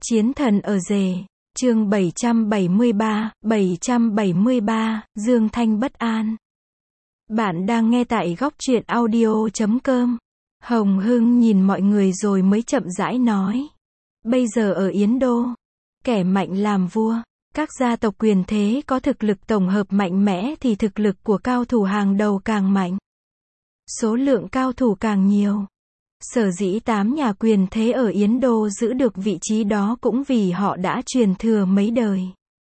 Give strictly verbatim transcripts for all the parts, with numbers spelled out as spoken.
Chiến thần ở rể, chương bảy trăm bảy mươi ba, bảy trăm bảy mươi ba, Dương Thanh bất an. Bạn đang nghe tại góc truyện audio chấm com. Hồng Hưng nhìn mọi người rồi mới chậm rãi nói. Bây giờ ở Yến Đô, kẻ mạnh làm vua, các gia tộc quyền thế có thực lực tổng hợp mạnh mẽ thì thực lực của cao thủ hàng đầu càng mạnh. Số lượng cao thủ càng nhiều. Sở dĩ tám nhà quyền thế ở Yến Đô giữ được vị trí đó cũng vì họ đã truyền thừa mấy đời.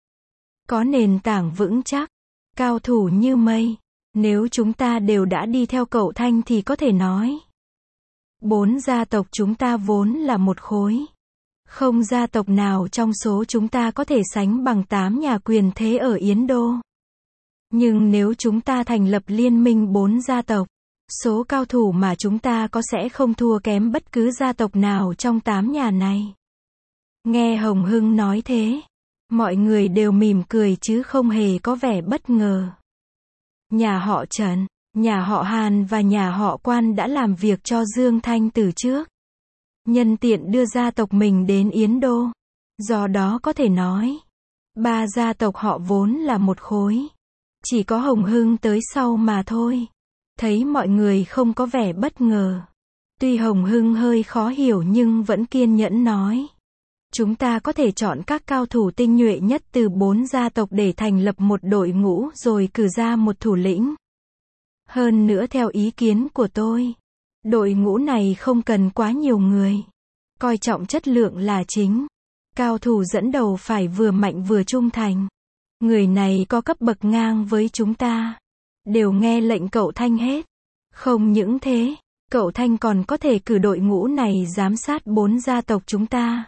Có nền tảng vững chắc, cao thủ như mây. Nếu chúng ta đều đã đi theo cậu Thanh thì có thể nói. Bốn gia tộc chúng ta vốn là một khối. Không gia tộc nào trong số chúng ta có thể sánh bằng tám nhà quyền thế ở Yến Đô. Nhưng nếu chúng ta thành lập liên minh bốn gia tộc, số cao thủ mà chúng ta có sẽ không thua kém bất cứ gia tộc nào trong tám nhà này. Nghe Hồng Hưng nói thế, mọi người đều mỉm cười chứ không hề có vẻ bất ngờ. Nhà họ Trần, nhà họ Hàn và nhà họ Quan đã làm việc cho Dương Thanh từ trước. Nhân tiện đưa gia tộc mình đến Yến Đô. Do đó có thể nói, ba gia tộc họ vốn là một khối. Chỉ có Hồng Hưng tới sau mà thôi. Thấy mọi người không có vẻ bất ngờ. Tuy Hồng Hưng hơi khó hiểu nhưng vẫn kiên nhẫn nói. Chúng ta có thể chọn các cao thủ tinh nhuệ nhất từ bốn gia tộc để thành lập một đội ngũ rồi cử ra một thủ lĩnh. Hơn nữa theo ý kiến của tôi, đội ngũ này không cần quá nhiều người. Coi trọng chất lượng là chính. Cao thủ dẫn đầu phải vừa mạnh vừa trung thành. Người này có cấp bậc ngang với chúng ta. Đều nghe lệnh cậu Thanh hết. Không những thế, cậu Thanh còn có thể cử đội ngũ này giám sát bốn gia tộc chúng ta.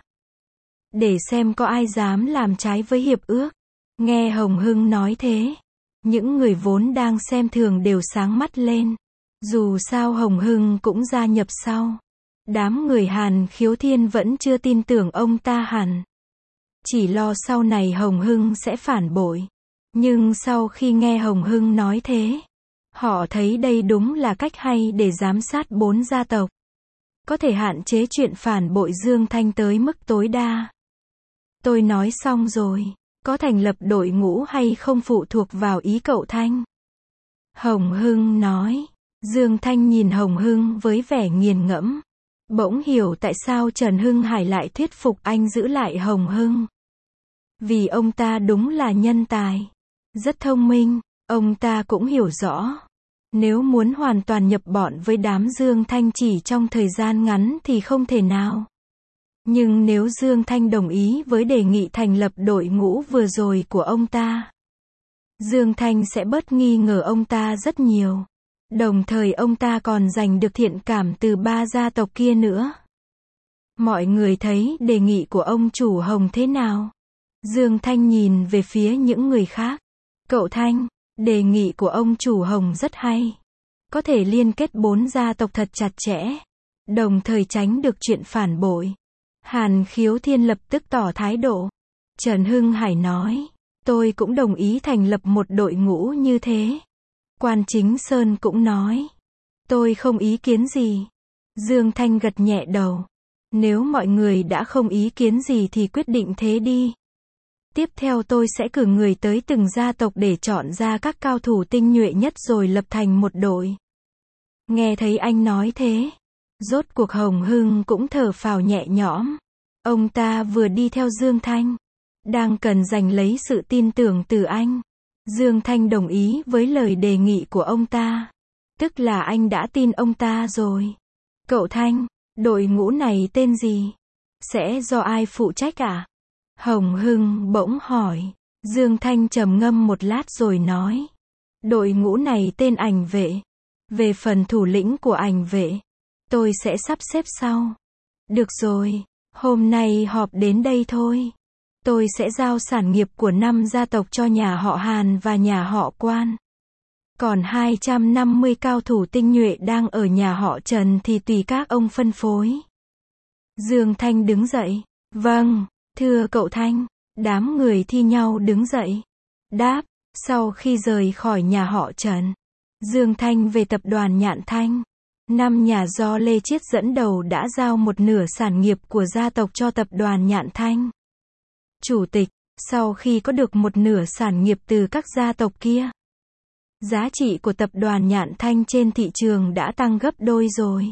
Để xem có ai dám làm trái với hiệp ước. Nghe Hồng Hưng nói thế, những người vốn đang xem thường đều sáng mắt lên. Dù sao Hồng Hưng cũng gia nhập sau. Đám người Hàn Khiếu Thiên vẫn chưa tin tưởng ông ta hẳn. Chỉ lo sau này Hồng Hưng sẽ phản bội. Nhưng sau khi nghe Hồng Hưng nói thế, họ thấy đây đúng là cách hay để giám sát bốn gia tộc. Có thể hạn chế chuyện phản bội Dương Thanh tới mức tối đa. Tôi nói xong rồi, có thành lập đội ngũ hay không phụ thuộc vào ý cậu Thanh. Hồng Hưng nói. Dương Thanh nhìn Hồng Hưng với vẻ nghiền ngẫm. Bỗng hiểu tại sao Trần Hưng Hải lại thuyết phục anh giữ lại Hồng Hưng. Vì ông ta đúng là nhân tài. Rất thông minh, ông ta cũng hiểu rõ. Nếu muốn hoàn toàn nhập bọn với đám Dương Thanh chỉ trong thời gian ngắn thì không thể nào. Nhưng nếu Dương Thanh đồng ý với đề nghị thành lập đội ngũ vừa rồi của ông ta, Dương Thanh sẽ bớt nghi ngờ ông ta rất nhiều. Đồng thời ông ta còn giành được thiện cảm từ ba gia tộc kia nữa. Mọi người thấy đề nghị của ông chủ Hồng thế nào? Dương Thanh nhìn về phía những người khác. Cậu Thanh, đề nghị của ông chủ Hồng rất hay. Có thể liên kết bốn gia tộc thật chặt chẽ. Đồng thời tránh được chuyện phản bội. Hàn Khiếu Thiên lập tức tỏ thái độ. Trần Hưng Hải nói. Tôi cũng đồng ý thành lập một đội ngũ như thế. Quan Chính Sơn cũng nói. Tôi không ý kiến gì. Dương Thanh gật nhẹ đầu. Nếu mọi người đã không ý kiến gì thì quyết định thế đi. Tiếp theo tôi sẽ cử người tới từng gia tộc để chọn ra các cao thủ tinh nhuệ nhất rồi lập thành một đội. Nghe thấy anh nói thế, rốt cuộc Hồng Hưng cũng thở phào nhẹ nhõm. Ông ta vừa đi theo Dương Thanh, đang cần giành lấy sự tin tưởng từ anh. Dương Thanh đồng ý với lời đề nghị của ông ta. Tức là anh đã tin ông ta rồi. Cậu Thanh, đội ngũ này tên gì? Sẽ do ai phụ trách à? Hồng Hưng bỗng hỏi. Dương Thanh trầm ngâm một lát rồi nói. Đội ngũ này tên Ảnh Vệ. Về phần thủ lĩnh của Ảnh Vệ, tôi sẽ sắp xếp sau. Được rồi, hôm nay họp đến đây thôi. Tôi sẽ giao sản nghiệp của năm gia tộc cho nhà họ Hàn và nhà họ Quan. Còn hai trăm năm mươi cao thủ tinh nhuệ đang ở nhà họ Trần thì tùy các ông phân phối. Dương Thanh đứng dậy. Vâng, thưa cậu Thanh. Đám người thi nhau đứng dậy. Đáp, sau khi rời khỏi nhà họ Trần, Dương Thanh về tập đoàn Nhạn Thanh. Năm nhà do Lê Chiết dẫn đầu đã giao một nửa sản nghiệp của gia tộc cho tập đoàn Nhạn Thanh. Chủ tịch, sau khi có được một nửa sản nghiệp từ các gia tộc kia, giá trị của tập đoàn Nhạn Thanh trên thị trường đã tăng gấp đôi rồi.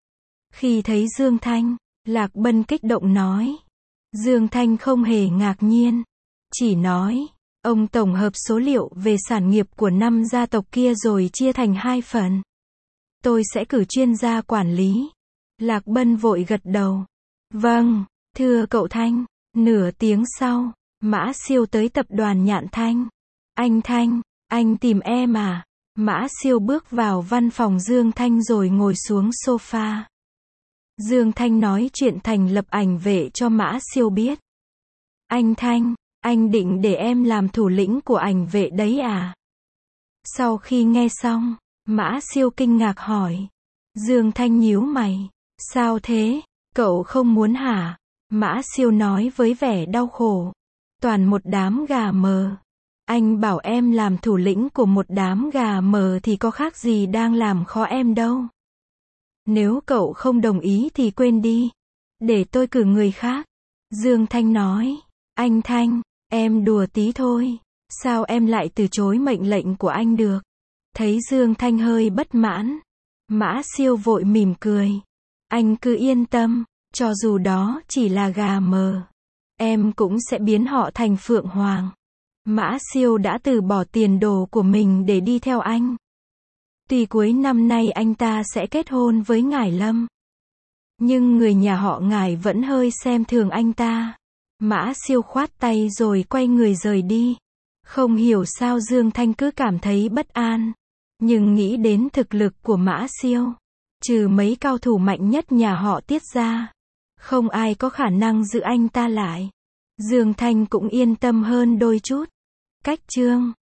Khi thấy Dương Thanh, Lạc Bân kích động nói. Dương Thanh không hề ngạc nhiên, chỉ nói, ông tổng hợp số liệu về sản nghiệp của năm gia tộc kia rồi chia thành hai phần. Tôi sẽ cử chuyên gia quản lý. Lạc Bân vội gật đầu. Vâng, thưa cậu Thanh. Nửa tiếng sau, Mã Siêu tới tập đoàn Nhạn Thanh. Anh Thanh, anh tìm em à? Mã Siêu bước vào văn phòng Dương Thanh rồi ngồi xuống sofa. Dương Thanh nói chuyện thành lập ảnh vệ cho Mã Siêu biết. Anh Thanh, anh định để em làm thủ lĩnh của ảnh vệ đấy à? Sau khi nghe xong, Mã Siêu kinh ngạc hỏi. Dương Thanh nhíu mày. Sao thế? Cậu không muốn hả? Mã Siêu nói với vẻ đau khổ. Toàn một đám gà mờ. Anh bảo em làm thủ lĩnh của một đám gà mờ thì có khác gì đang làm khó em đâu. Nếu cậu không đồng ý thì quên đi. Để tôi cử người khác. Dương Thanh nói. Anh Thanh, em đùa tí thôi. Sao em lại từ chối mệnh lệnh của anh được? Thấy Dương Thanh hơi bất mãn, Mã Siêu vội mỉm cười. Anh cứ yên tâm, cho dù đó chỉ là gà mờ, em cũng sẽ biến họ thành phượng hoàng. Mã Siêu đã từ bỏ tiền đồ của mình để đi theo anh. Tuy cuối năm nay anh ta sẽ kết hôn với Ngải Lâm, nhưng người nhà họ Ngải vẫn hơi xem thường anh ta. Mã Siêu khoát tay rồi quay người rời đi. Không hiểu sao Dương Thanh cứ cảm thấy bất an. Nhưng nghĩ đến thực lực của Mã Siêu, trừ mấy cao thủ mạnh nhất nhà họ Tiết ra, không ai có khả năng giữ anh ta lại. Dương Thanh cũng yên tâm hơn đôi chút. Cách chương